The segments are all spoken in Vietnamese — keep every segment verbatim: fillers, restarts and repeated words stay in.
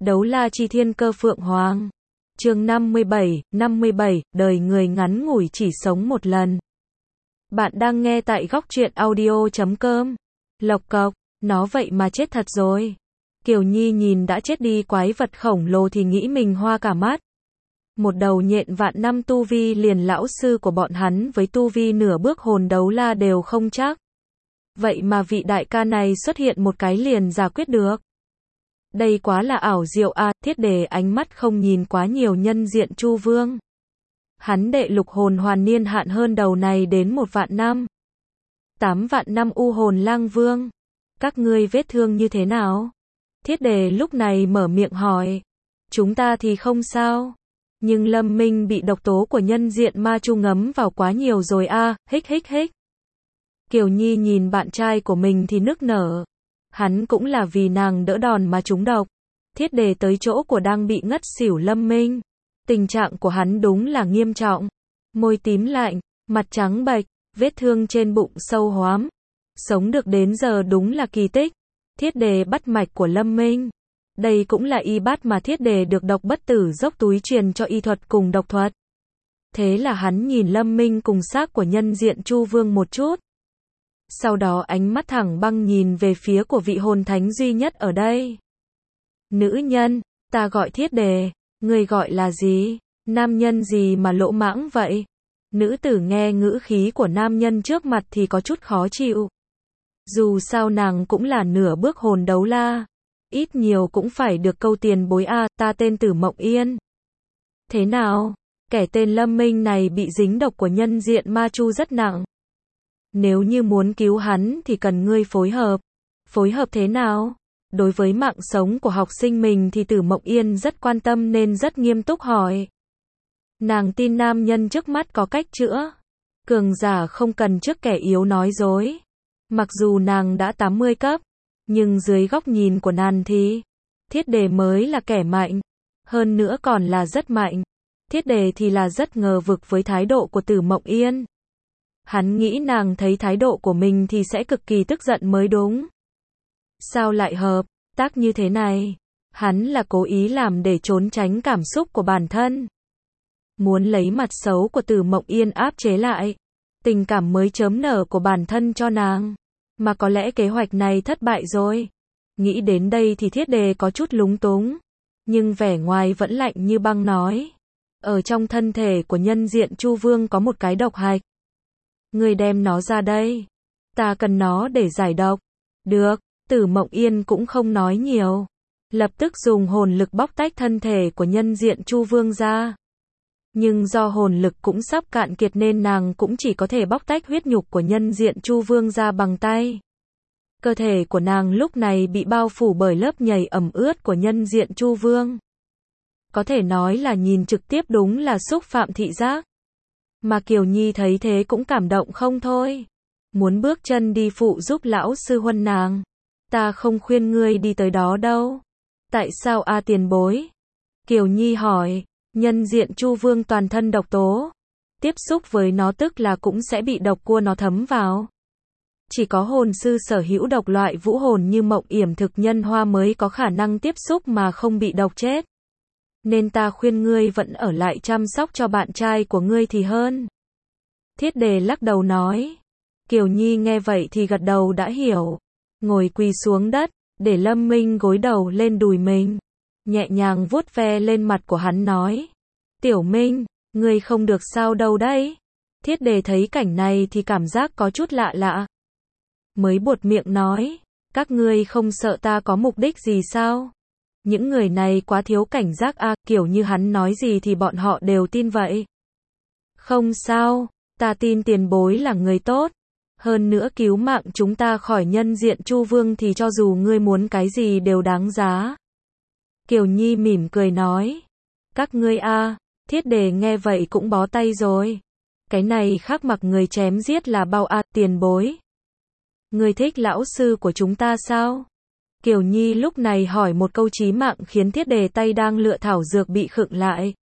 Đấu la chi thiên cơ phượng hoàng. Chương năm mươi bảy, năm mươi bảy, đời người ngắn ngủi chỉ sống một lần. Bạn đang nghe tại góc truyện audio chấm com. Lộc cộc, nó vậy mà chết thật rồi. Kiều Nhi nhìn đã chết đi quái vật khổng lồ thì nghĩ mình hoa cả mắt. Một đầu nhện vạn năm tu vi liền lão sư của bọn hắn với tu vi nửa bước hồn đấu la đều không chắc. Vậy mà vị đại ca này xuất hiện một cái liền giải quyết được. Đây quá là ảo diệu a, à, Thiết Đề ánh mắt không nhìn quá nhiều nhân diện Chu Vương. Hắn đệ lục hồn hoàn niên hạn hơn đầu này đến một vạn năm. Tám vạn năm u hồn lang vương. Các ngươi vết thương như thế nào? Thiết Đề lúc này mở miệng hỏi. Chúng ta thì không sao. Nhưng Lâm Minh bị độc tố của nhân diện ma chu ngấm vào quá nhiều rồi a, à, hích hích hích. Kiều Nhi nhìn bạn trai của mình thì nức nở. Hắn cũng là vì nàng đỡ đòn mà trúng độc. Thiết Đề tới chỗ của đang bị ngất xỉu Lâm Minh. Tình trạng của hắn đúng là nghiêm trọng. Môi tím lạnh, mặt trắng bệch, vết thương trên bụng sâu hoắm. Sống được đến giờ đúng là kỳ tích. Thiết Đề bắt mạch của Lâm Minh. Đây cũng là y bát mà Thiết Đề được độc bất tử dốc túi truyền cho y thuật cùng độc thuật. Thế là hắn nhìn Lâm Minh cùng xác của nhân diện Chu Vương một chút. Sau đó ánh mắt thẳng băng nhìn về phía của vị hồn thánh duy nhất ở đây. Nữ nhân, ta gọi Thiết Đề, người gọi là gì? Nam nhân gì mà lỗ mãng vậy? Nữ tử nghe ngữ khí của nam nhân trước mặt thì có chút khó chịu. Dù sao nàng cũng là nửa bước hồn đấu la. Ít nhiều cũng phải được câu tiền bối a, à, ta tên Tử Mộng Yên. Thế nào? Kẻ tên Lâm Minh này bị dính độc của nhân diện ma chu rất nặng. Nếu như muốn cứu hắn thì cần ngươi phối hợp. Phối hợp thế nào? Đối với mạng sống của học sinh mình thì Tử Mộng Yên rất quan tâm nên rất nghiêm túc hỏi. Nàng tin nam nhân trước mắt có cách chữa. Cường giả không cần trước kẻ yếu nói dối. Mặc dù nàng đã tám mươi cấp, nhưng dưới góc nhìn của nàng thì Thiết Đề mới là kẻ mạnh. Hơn nữa còn là rất mạnh. Thiết Đề thì là rất ngờ vực với thái độ của Tử Mộng Yên. Hắn nghĩ nàng thấy thái độ của mình thì sẽ cực kỳ tức giận mới đúng. Sao lại hợp tác như thế này? Hắn là cố ý làm để trốn tránh cảm xúc của bản thân. Muốn lấy mặt xấu của Tử Mộng Yên áp chế lại. Tình cảm mới chớm nở của bản thân cho nàng. Mà có lẽ kế hoạch này thất bại rồi. Nghĩ đến đây thì Thiết Đề có chút lúng túng. Nhưng vẻ ngoài vẫn lạnh như băng nói. Ở trong thân thể của nhân diện Chu Vương có một cái độc hạch. Ngươi đem nó ra đây. Ta cần nó để giải độc. Được, Tử Mộng Yên cũng không nói nhiều. Lập tức dùng hồn lực bóc tách thân thể của nhân diện Chu Vương ra. Nhưng do hồn lực cũng sắp cạn kiệt nên nàng cũng chỉ có thể bóc tách huyết nhục của nhân diện Chu Vương ra bằng tay. Cơ thể của nàng lúc này bị bao phủ bởi lớp nhầy ẩm ướt của nhân diện Chu Vương. Có thể nói là nhìn trực tiếp đúng là xúc phạm thị giác. Mà Kiều Nhi thấy thế cũng cảm động không thôi. Muốn bước chân đi phụ giúp lão sư huân nàng. Ta không khuyên ngươi đi tới đó đâu. Tại sao a tiền bối? Kiều Nhi hỏi. Nhân diện Chu Vương toàn thân độc tố. Tiếp xúc với nó tức là cũng sẽ bị độc của nó thấm vào. Chỉ có hồn sư sở hữu độc loại vũ hồn như Mộng Yểm Thực Nhân Hoa mới có khả năng tiếp xúc mà không bị độc chết. Nên ta khuyên ngươi vẫn ở lại chăm sóc cho bạn trai của ngươi thì hơn. Thiết Đề lắc đầu nói. Kiều Nhi nghe vậy thì gật đầu đã hiểu. Ngồi quỳ xuống đất, để Lâm Minh gối đầu lên đùi mình. Nhẹ nhàng vuốt ve lên mặt của hắn nói. Tiểu Minh, ngươi không được sao đâu đấy. Thiết Đề thấy cảnh này thì cảm giác có chút lạ lạ. Mới buột miệng nói. Các ngươi không sợ ta có mục đích gì sao? Những người này quá thiếu cảnh giác a, à, kiểu như hắn nói gì thì bọn họ đều tin vậy. Không sao, ta tin tiền bối là người tốt. Hơn nữa cứu mạng chúng ta khỏi nhân diện Chu Vương thì cho dù ngươi muốn cái gì đều đáng giá. Kiều Nhi mỉm cười nói. Các ngươi a, à, Thiết Đề nghe vậy cũng bó tay rồi. Cái này khác mặc người chém giết là bao a, à, tiền bối. Ngươi thích lão sư của chúng ta sao? Kiều Nhi lúc này hỏi một câu chí mạng khiến Thiết Đề tay đang lựa thảo dược bị khựng lại.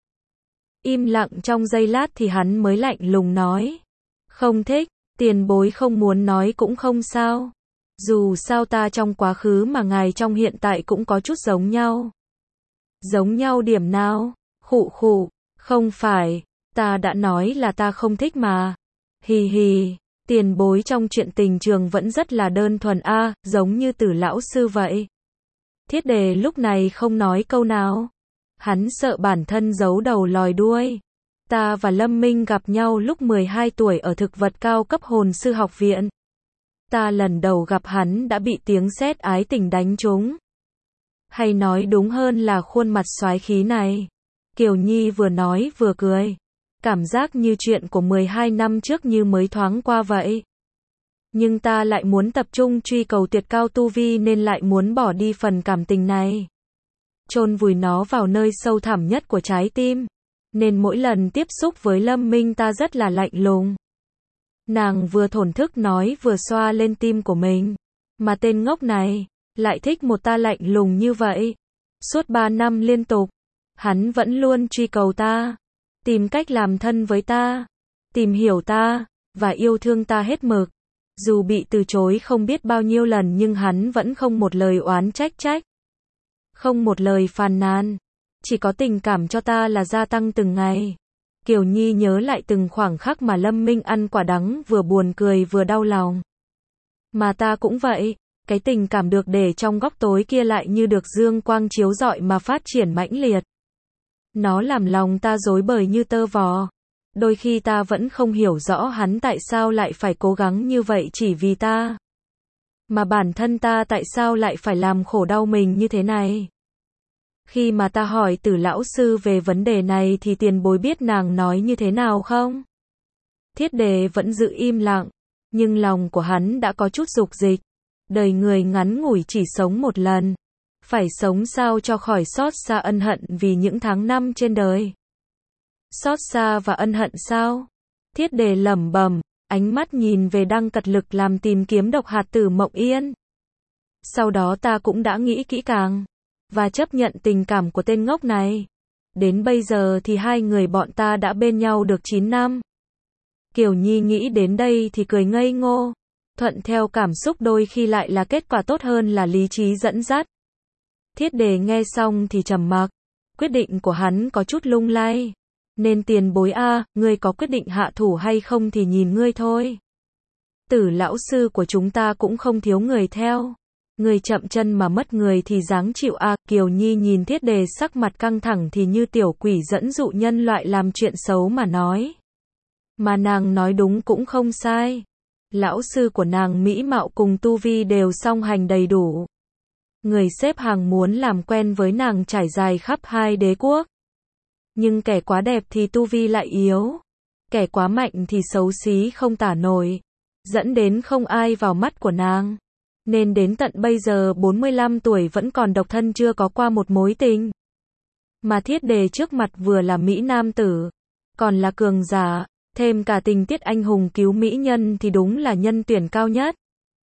Im lặng trong giây lát thì hắn mới lạnh lùng nói. Không thích, tiền bối không muốn nói cũng không sao. Dù sao ta trong quá khứ mà ngài trong hiện tại cũng có chút giống nhau. Giống nhau điểm nào? Khụ khụ, không phải, ta đã nói là ta không thích mà. Hì hì, tiền bối trong chuyện tình trường vẫn rất là đơn thuần a, giống như Tử lão sư vậy. Thiết Đề lúc này không nói câu nào. Hắn sợ bản thân giấu đầu lòi đuôi. Ta và Lâm Minh gặp nhau lúc mười hai tuổi ở thực vật cao cấp hồn sư học viện. Ta lần đầu gặp hắn đã bị tiếng sét ái tình đánh trúng. Hay nói đúng hơn là khuôn mặt soái khí này. Kiều Nhi vừa nói vừa cười. Cảm giác như chuyện của mười hai năm trước như mới thoáng qua vậy. Nhưng ta lại muốn tập trung truy cầu tuyệt cao tu vi nên lại muốn bỏ đi phần cảm tình này. Chôn vùi nó vào nơi sâu thẳm nhất của trái tim. Nên mỗi lần tiếp xúc với Lâm Minh ta rất là lạnh lùng. Nàng vừa thổn thức nói vừa xoa lên tim của mình. Mà tên ngốc này, lại thích một ta lạnh lùng như vậy. Suốt ba năm liên tục, hắn vẫn luôn truy cầu ta. Tìm cách làm thân với ta. Tìm hiểu ta, và yêu thương ta hết mực. Dù bị từ chối không biết bao nhiêu lần nhưng hắn vẫn không một lời oán trách trách. Không một lời phàn nàn. Chỉ có tình cảm cho ta là gia tăng từng ngày. Kiều Nhi nhớ lại từng khoảng khắc mà Lâm Minh ăn quả đắng vừa buồn cười vừa đau lòng. Mà ta cũng vậy, cái tình cảm được để trong góc tối kia lại như được dương quang chiếu rọi mà phát triển mãnh liệt. Nó làm lòng ta rối bời như tơ vò. Đôi khi ta vẫn không hiểu rõ hắn tại sao lại phải cố gắng như vậy chỉ vì ta. Mà bản thân ta tại sao lại phải làm khổ đau mình như thế này. Khi mà ta hỏi Tử lão sư về vấn đề này thì tiền bối biết nàng nói như thế nào không? Thiết Đề vẫn giữ im lặng, nhưng lòng của hắn đã có chút dục dịch. Đời người ngắn ngủi chỉ sống một lần. Phải sống sao cho khỏi xót xa ân hận vì những tháng năm trên đời. Xót xa và ân hận sao? Thiết Đề lẩm bẩm, ánh mắt nhìn về đang cật lực làm tìm kiếm độc hạt Tử Mộng Yên. Sau đó ta cũng đã nghĩ kỹ càng. Và chấp nhận tình cảm của tên ngốc này. Đến bây giờ thì hai người bọn ta đã bên nhau được chín năm. Kiều Nhi nghĩ đến đây thì cười ngây ngô. Thuận theo cảm xúc đôi khi lại là kết quả tốt hơn là lý trí dẫn dắt. Thiết Đề nghe xong thì trầm mặc. Quyết định của hắn có chút lung lay. Nên tiền bối a, ngươi có quyết định hạ thủ hay không thì nhìn ngươi thôi. Tử lão sư của chúng ta cũng không thiếu người theo. Người chậm chân mà mất người thì dáng chịu a. Kiều Nhi nhìn Thiết Đề sắc mặt căng thẳng thì như tiểu quỷ dẫn dụ nhân loại làm chuyện xấu mà nói. Mà nàng nói đúng cũng không sai. Lão sư của nàng mỹ mạo cùng tu vi đều song hành đầy đủ. Người xếp hàng muốn làm quen với nàng trải dài khắp hai đế quốc. Nhưng kẻ quá đẹp thì tu vi lại yếu. Kẻ quá mạnh thì xấu xí không tả nổi. Dẫn đến không ai vào mắt của nàng. Nên đến tận bây giờ bốn mươi lăm tuổi vẫn còn độc thân chưa có qua một mối tình. Mà Thiết Đề trước mặt vừa là mỹ nam tử, còn là cường giả, thêm cả tình tiết anh hùng cứu mỹ nhân thì đúng là nhân tuyển cao nhất.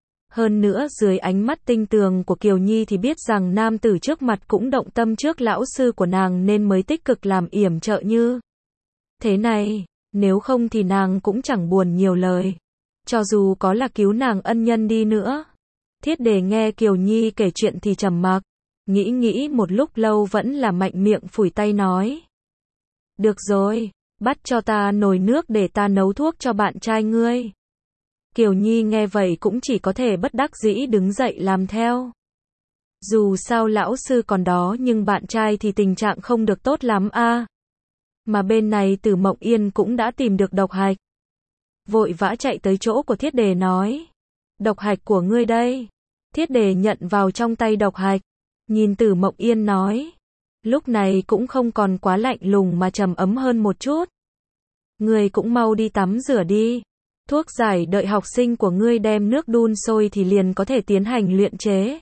Hơn nữa dưới ánh mắt tinh tường của Kiều Nhi thì biết rằng nam tử trước mặt cũng động tâm trước lão sư của nàng nên mới tích cực làm yểm trợ như thế này, nếu không thì nàng cũng chẳng buồn nhiều lời. Cho dù có là cứu nàng ân nhân đi nữa. Thiết Đề nghe Kiều Nhi kể chuyện thì trầm mặc, nghĩ nghĩ một lúc lâu vẫn là mạnh miệng phủi tay nói. Được rồi, bắt cho ta nồi nước để ta nấu thuốc cho bạn trai ngươi. Kiều Nhi nghe vậy cũng chỉ có thể bất đắc dĩ đứng dậy làm theo. Dù sao lão sư còn đó nhưng bạn trai thì tình trạng không được tốt lắm a. Mà bên này Tử Mộng Yên cũng đã tìm được độc hạch. Vội vã chạy tới chỗ của Thiết Đề nói. Độc hạch của ngươi đây. Thiết Đề nhận vào trong tay độc hạch. Nhìn Tử Mộng Yên nói. Lúc này cũng không còn quá lạnh lùng mà trầm ấm hơn một chút. Ngươi cũng mau đi tắm rửa đi. Thuốc giải đợi học sinh của ngươi đem nước đun sôi thì liền có thể tiến hành luyện chế.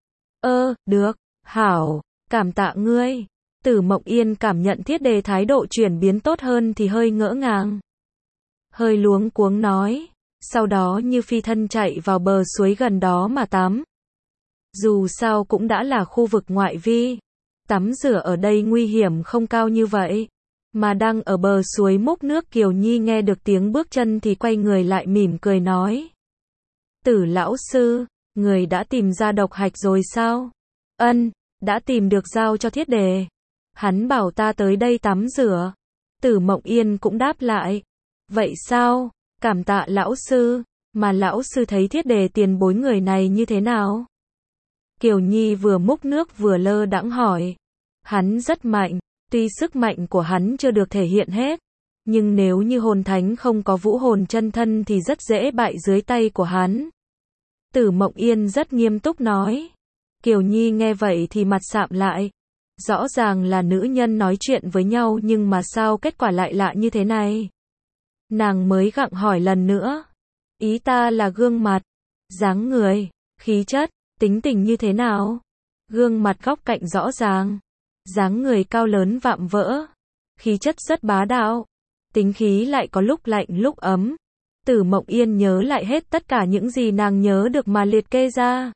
Ơ, được, hảo, cảm tạ ngươi. Tử Mộng Yên cảm nhận Thiết Đề thái độ chuyển biến tốt hơn thì hơi ngỡ ngàng. Hơi luống cuống nói. Sau đó như phi thân chạy vào bờ suối gần đó mà tắm. Dù sao cũng đã là khu vực ngoại vi. Tắm rửa ở đây nguy hiểm không cao như vậy. Mà đang ở bờ suối múc nước Kiều Nhi nghe được tiếng bước chân thì quay người lại mỉm cười nói. Tử lão sư, người đã tìm ra độc hạch rồi sao? Ân, đã tìm được giao cho Thiết Đề. Hắn bảo ta tới đây tắm rửa. Tử Mộng Yên cũng đáp lại. Vậy sao? Cảm tạ lão sư. Mà lão sư thấy Thiết Đề tiền bối người này như thế nào? Kiều Nhi vừa múc nước vừa lơ đãng hỏi. Hắn rất mạnh, tuy sức mạnh của hắn chưa được thể hiện hết, nhưng nếu như hồn thánh không có vũ hồn chân thân thì rất dễ bại dưới tay của hắn. Tử Mộng Yên rất nghiêm túc nói. Kiều Nhi nghe vậy thì mặt sạm lại. Rõ ràng là nữ nhân nói chuyện với nhau nhưng mà sao kết quả lại lạ như thế này? Nàng mới gặng hỏi lần nữa. Ý ta là gương mặt, dáng người, khí chất, tính tình như thế nào? Gương mặt góc cạnh rõ ràng, dáng người cao lớn vạm vỡ, khí chất rất bá đạo, tính khí lại có lúc lạnh lúc ấm. Tử Mộng Yên nhớ lại hết tất cả những gì nàng nhớ được mà liệt kê ra.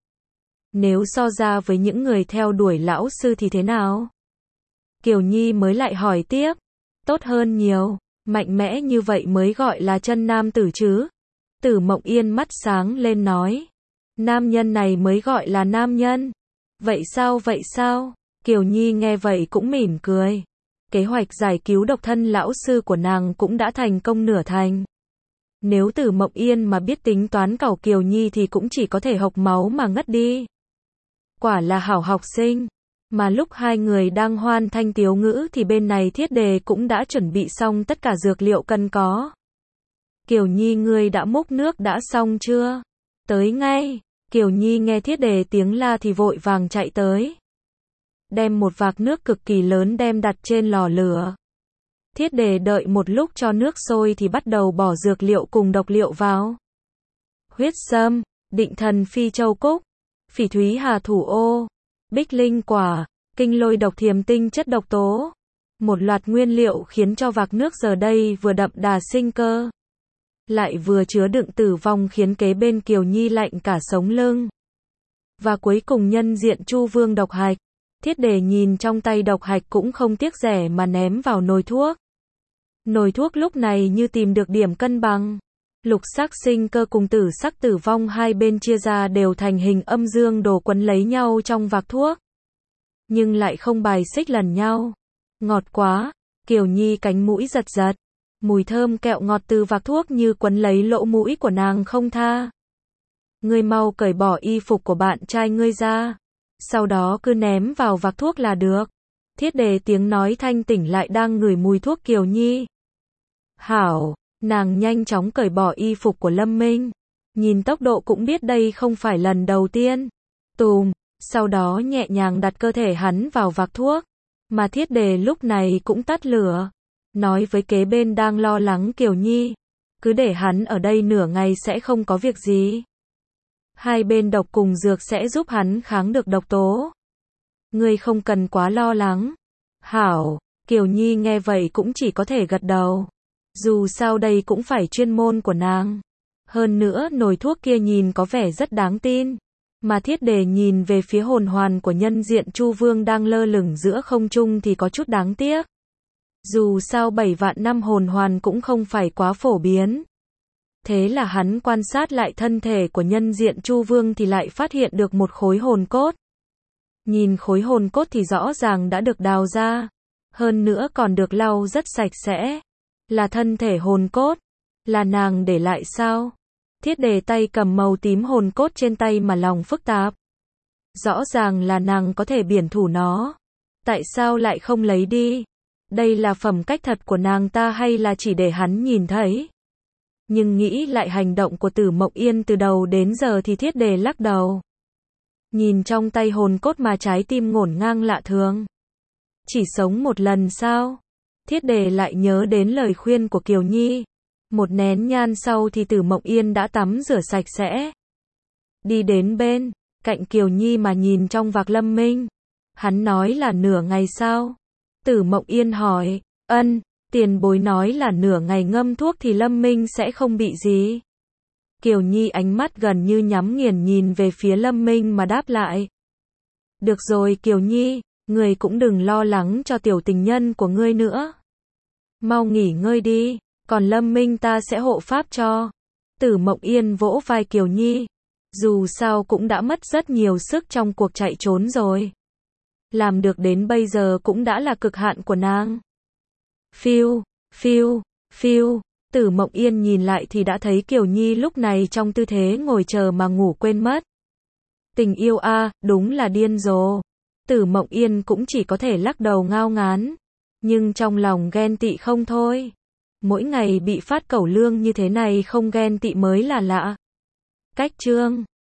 Nếu so ra với những người theo đuổi lão sư thì thế nào? Kiều Nhi mới lại hỏi tiếp. Tốt hơn nhiều, mạnh mẽ như vậy mới gọi là chân nam tử chứ. Tử Mộng Yên mắt sáng lên nói. Nam nhân này mới gọi là nam nhân. Vậy sao vậy sao? Kiều Nhi nghe vậy cũng mỉm cười. Kế hoạch giải cứu độc thân lão sư của nàng cũng đã thành công nửa thành. Nếu Tử Mộng Yên mà biết tính toán cẩu Kiều Nhi thì cũng chỉ có thể hộc máu mà ngất đi. Quả là hảo học sinh. Mà lúc hai người đang hoan thanh tiếu ngữ thì bên này Thiết Đề cũng đã chuẩn bị xong tất cả dược liệu cần có. Kiều Nhi ngươi đã múc nước đã xong chưa? Tới ngay. Kiều Nhi nghe Thiết Đề tiếng la thì vội vàng chạy tới. Đem một vạc nước cực kỳ lớn đem đặt trên lò lửa. Thiết Đề đợi một lúc cho nước sôi thì bắt đầu bỏ dược liệu cùng độc liệu vào. Huyết sâm, định thần phi châu cúc, phỉ thúy hà thủ ô, bích linh quả, kinh lôi độc thiềm tinh chất độc tố. Một loạt nguyên liệu khiến cho vạc nước giờ đây vừa đậm đà sinh cơ, lại vừa chứa đựng tử vong khiến kế bên Kiều Nhi lạnh cả sống lưng. Và cuối cùng nhân diện Chu Vương độc hạch. Thiết Đề nhìn trong tay độc hạch cũng không tiếc rẻ mà ném vào nồi thuốc. Nồi thuốc lúc này như tìm được điểm cân bằng. Lục sắc sinh cơ cùng tử sắc tử vong hai bên chia ra đều thành hình âm dương đồ quấn lấy nhau trong vạc thuốc. Nhưng lại không bài xích lần nhau. Ngọt quá, Kiều Nhi cánh mũi giật giật. Mùi thơm kẹo ngọt từ vạc thuốc như quấn lấy lỗ mũi của nàng không tha. Ngươi mau cởi bỏ y phục của bạn trai ngươi ra. Sau đó cứ ném vào vạc thuốc là được. Thiết Đề tiếng nói thanh tỉnh lại đang ngửi mùi thuốc Kiều Nhi. Hảo, nàng nhanh chóng cởi bỏ y phục của Lâm Minh. Nhìn tốc độ cũng biết đây không phải lần đầu tiên. Tùm, sau đó nhẹ nhàng đặt cơ thể hắn vào vạc thuốc. Mà Thiết Đề lúc này cũng tắt lửa. Nói với kế bên đang lo lắng Kiều Nhi. Cứ để hắn ở đây nửa ngày sẽ không có việc gì. Hai bên độc cùng dược sẽ giúp hắn kháng được độc tố. Ngươi không cần quá lo lắng. Hảo, Kiều Nhi nghe vậy cũng chỉ có thể gật đầu. Dù sao đây cũng phải chuyên môn của nàng. Hơn nữa nồi thuốc kia nhìn có vẻ rất đáng tin. Mà Thiết Đề nhìn về phía hồn hoàn của nhân diện Chu Vương đang lơ lửng giữa không trung thì có chút đáng tiếc. Dù sao bảy vạn năm hồn hoàn cũng không phải quá phổ biến. Thế là hắn quan sát lại thân thể của nhân diện Chu Vương thì lại phát hiện được một khối hồn cốt. Nhìn khối hồn cốt thì rõ ràng đã được đào ra. Hơn nữa còn được lau rất sạch sẽ. Là thân thể hồn cốt. Là nàng để lại sao? Thiết Đề tay cầm màu tím hồn cốt trên tay mà lòng phức tạp. Rõ ràng là nàng có thể biển thủ nó. Tại sao lại không lấy đi? Đây là phẩm cách thật của nàng ta hay là chỉ để hắn nhìn thấy? Nhưng nghĩ lại hành động của Tử Mộng Yên từ đầu đến giờ thì Thiết Đề lắc đầu. Nhìn trong tay hồn cốt mà trái tim ngổn ngang lạ thường. Chỉ sống một lần sao? Thiết Đề lại nhớ đến lời khuyên của Kiều Nhi. Một nén nhang sau thì Tử Mộng Yên đã tắm rửa sạch sẽ. Đi đến bên cạnh Kiều Nhi mà nhìn trong vạc Lâm Minh. Hắn nói là nửa ngày sao? Tử Mộng Yên hỏi. Ân, tiền bối nói là nửa ngày ngâm thuốc thì Lâm Minh sẽ không bị gì. Kiều Nhi ánh mắt gần như nhắm nghiền nhìn về phía Lâm Minh mà đáp lại. Được rồi Kiều Nhi, ngươi cũng đừng lo lắng cho tiểu tình nhân của ngươi nữa. Mau nghỉ ngơi đi, còn Lâm Minh ta sẽ hộ pháp cho. Tử Mộng Yên vỗ vai Kiều Nhi. Dù sao cũng đã mất rất nhiều sức trong cuộc chạy trốn rồi. Làm được đến bây giờ cũng đã là cực hạn của nàng. Phiêu, phiêu, phiêu. Tử Mộng Yên nhìn lại thì đã thấy Kiều Nhi lúc này trong tư thế ngồi chờ mà ngủ quên mất. Tình yêu a, đúng là điên rồ. Tử Mộng Yên cũng chỉ có thể lắc đầu ngao ngán. Nhưng trong lòng ghen tị không thôi. Mỗi ngày bị phát cẩu lương như thế này không ghen tị mới là lạ. Cách chương